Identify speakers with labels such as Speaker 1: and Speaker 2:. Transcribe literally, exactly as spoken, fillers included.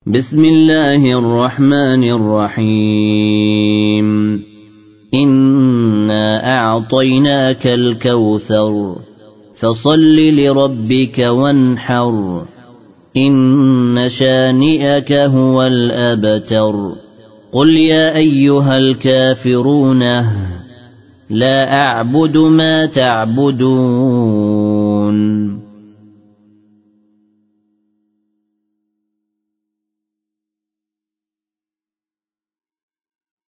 Speaker 1: بسم الله الرحمن الرحيم إنا أعطيناك الكوثر فصل لربك وانحر إن شانئك هو الأبتر قل يا أيها الكافرون لا أعبد ما تعبدون